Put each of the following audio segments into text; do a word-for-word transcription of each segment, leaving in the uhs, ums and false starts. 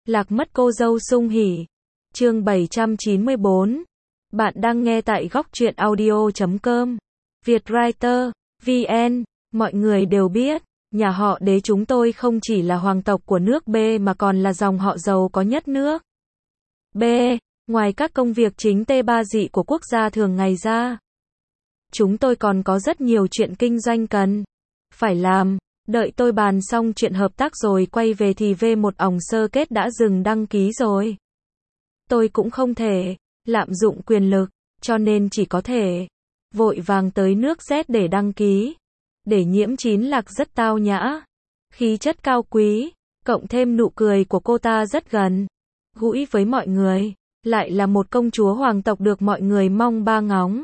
Lạc mất cô dâu sung hỉ. Chương bảy trăm chín mươi bốn. Bạn đang nghe tại góc truyện audio chấm com. Vietwriter, vê en. Mọi người đều biết, nhà họ Đế chúng tôi không chỉ là hoàng tộc của nước B mà còn là dòng họ giàu có nhất nước B. Ngoài các công việc chính tê ba dị của quốc gia thường ngày ra, chúng tôi còn có rất nhiều chuyện kinh doanh cần phải làm. Đợi tôi bàn xong chuyện hợp tác rồi quay về thì vê một òng sơ kết đã dừng đăng ký rồi. Tôi cũng không thể lạm dụng quyền lực, cho nên chỉ có thể vội vàng tới nước Z để đăng ký. Để nhiễm chín Lạc rất tao nhã, khí chất cao quý, cộng thêm nụ cười của cô ta rất gần gũi với mọi người, lại là một công chúa hoàng tộc được mọi người mong ba ngóng.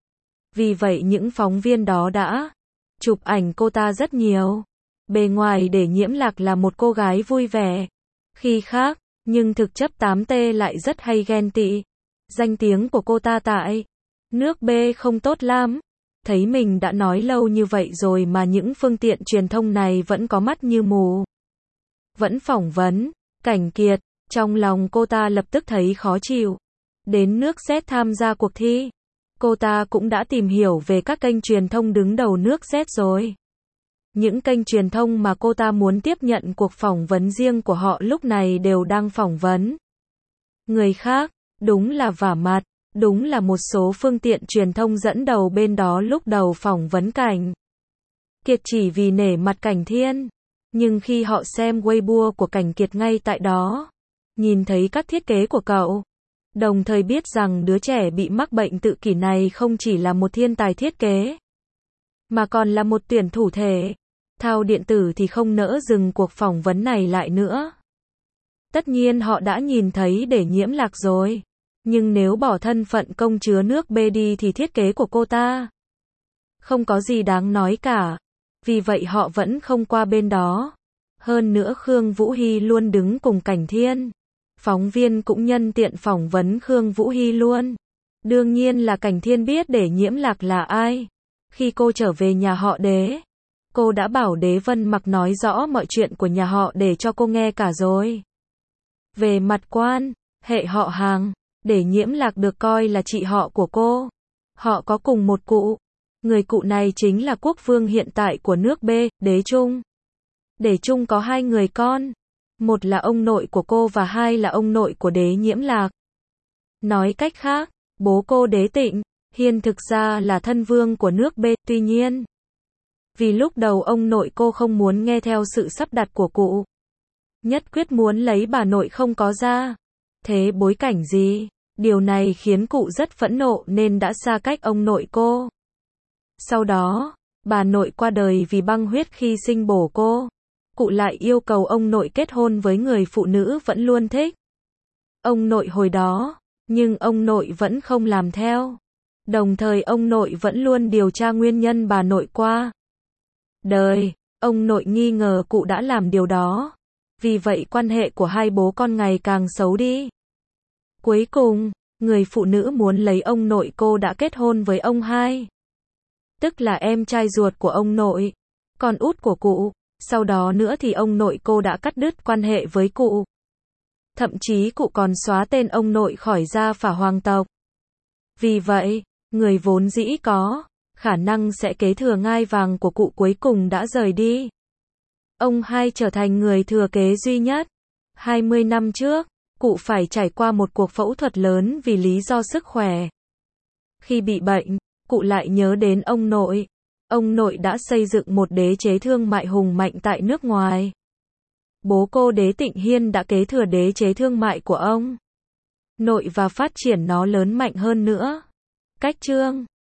Vì vậy những phóng viên đó đã chụp ảnh cô ta rất nhiều. Bề ngoài để nhiễm Lạc là một cô gái vui vẻ, khi khác, nhưng thực chất tám tê lại rất hay ghen tị. Danh tiếng của cô ta tại nước B không tốt lắm. Thấy mình đã nói lâu như vậy rồi mà những phương tiện truyền thông này vẫn có mắt như mù, vẫn phỏng vấn Cảnh Kiệt. Trong lòng cô ta lập tức thấy khó chịu. Đến nước Z tham gia cuộc thi, cô ta cũng đã tìm hiểu về các kênh truyền thông đứng đầu nước Z rồi. Những kênh truyền thông mà cô ta muốn tiếp nhận cuộc phỏng vấn riêng của họ lúc này đều đang phỏng vấn người khác. Đúng là vả mặt. Đúng là một số phương tiện truyền thông dẫn đầu bên đó lúc đầu phỏng vấn Cảnh Kiệt chỉ vì nể mặt Cảnh Thiên. Nhưng khi họ xem Weibo của Cảnh Kiệt ngay tại đó, nhìn thấy các thiết kế của cậu, đồng thời biết rằng đứa trẻ bị mắc bệnh tự kỷ này không chỉ là một thiên tài thiết kế, mà còn là một tuyển thủ thể thao điện tử thì không nỡ dừng cuộc phỏng vấn này lại nữa. Tất nhiên họ đã nhìn thấy để nhiễm Lạc rồi. Nhưng nếu bỏ thân phận công chúa nước B đi thì thiết kế của cô ta không có gì đáng nói cả. Vì vậy họ vẫn không qua bên đó. Hơn nữa Khương Vũ Hy luôn đứng cùng Cảnh Thiên. Phóng viên cũng nhân tiện phỏng vấn Khương Vũ Hy luôn. Đương nhiên là Cảnh Thiên biết để nhiễm Lạc là ai. Khi cô trở về nhà họ Đế, cô đã bảo Đế Vân Mặc nói rõ mọi chuyện của nhà họ để cho cô nghe cả rồi. Về mặt quan hệ họ hàng, để nhiễm Lạc được coi là chị họ của cô. Họ có cùng một cụ. Người cụ này chính là quốc vương hiện tại của nước B, Đế Trung. Đế Trung có hai người con. Một là ông nội của cô và hai là ông nội của đế nhiễm Lạc. Nói cách khác, bố cô Đế Tịnh Hiên thực ra là thân vương của nước B. Tuy nhiên, vì lúc đầu ông nội cô không muốn nghe theo sự sắp đặt của cụ, nhất quyết muốn lấy bà nội không có ra thế bối cảnh gì. Điều này khiến cụ rất phẫn nộ nên đã xa cách ông nội cô. Sau đó, bà nội qua đời vì băng huyết khi sinh bổ cô. Cụ lại yêu cầu ông nội kết hôn với người phụ nữ vẫn luôn thích ông nội hồi đó, nhưng ông nội vẫn không làm theo. Đồng thời ông nội vẫn luôn điều tra nguyên nhân bà nội qua đời. Ông nội nghi ngờ cụ đã làm điều đó. Vì vậy quan hệ của hai bố con ngày càng xấu đi. Cuối cùng, người phụ nữ muốn lấy ông nội cô đã kết hôn với ông hai, tức là em trai ruột của ông nội, con út của cụ. Sau đó nữa thì ông nội cô đã cắt đứt quan hệ với cụ. Thậm chí cụ còn xóa tên ông nội khỏi gia phả hoàng tộc. Vì vậy, người vốn dĩ có khả năng sẽ kế thừa ngai vàng của cụ cuối cùng đã rời đi. Ông hai trở thành người thừa kế duy nhất. hai mươi năm trước, cụ phải trải qua một cuộc phẫu thuật lớn vì lý do sức khỏe. Khi bị bệnh, cụ lại nhớ đến ông nội. Ông nội đã xây dựng một đế chế thương mại hùng mạnh tại nước ngoài. Bố cô Đế Tịnh Hiên đã kế thừa đế chế thương mại của ông nội và phát triển nó lớn mạnh hơn nữa. Cách chương